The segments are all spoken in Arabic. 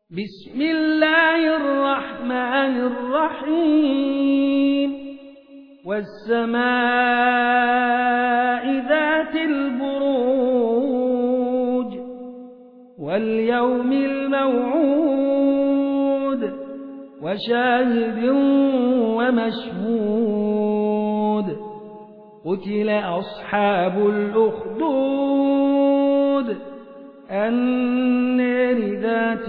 بسم الله الرحمن الرحيم والسماء ذات البروج واليوم الموعود وشاهد ومشهود قتل أصحاب الأخدود النار ذات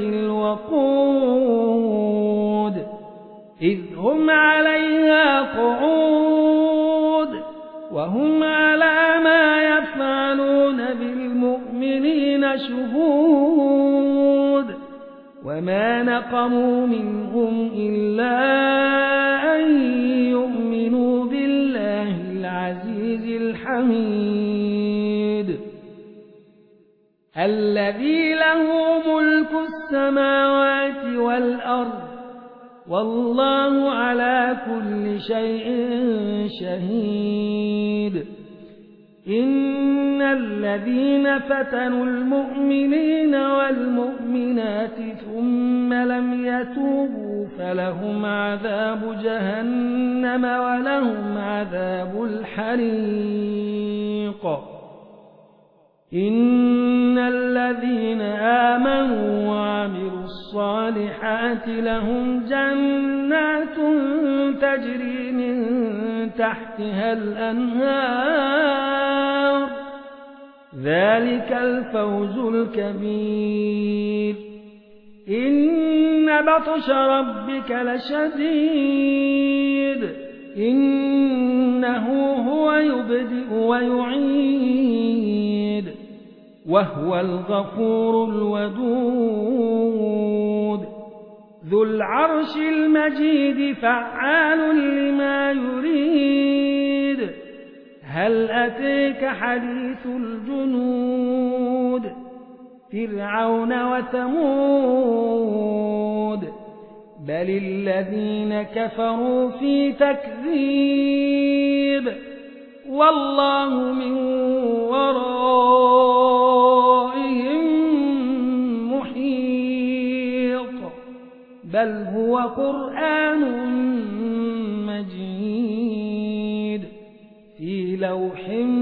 الوقود إذ هم عليها قعود وهم على ما يفعلون بالمؤمنين شهود وما نقموا منهم إلا أن يؤمنوا بالله العزيز الحميد الذي له ملك السماوات والأرض والله على كل شيء شهيد إن الذين فتنوا المؤمنين والمؤمنات ثم لم يتوبوا فلهم عذاب جهنم ولهم عذاب الحريق إن الذين آمنوا وعملوا الصالحات لهم جنات تجري من تحتها الأنهار ذلك الفوز الكبير إن بطش ربك لشديد إنه هو يبدئ ويعيد وهو الغفور الودود ذو العرش المجيد فعال لما يريد هل أتيك حديث الجنود فرعون وثمود بل الذين كفروا في تكذيب والله من ورائهم محيط بل هو قرآن مجيد في لوح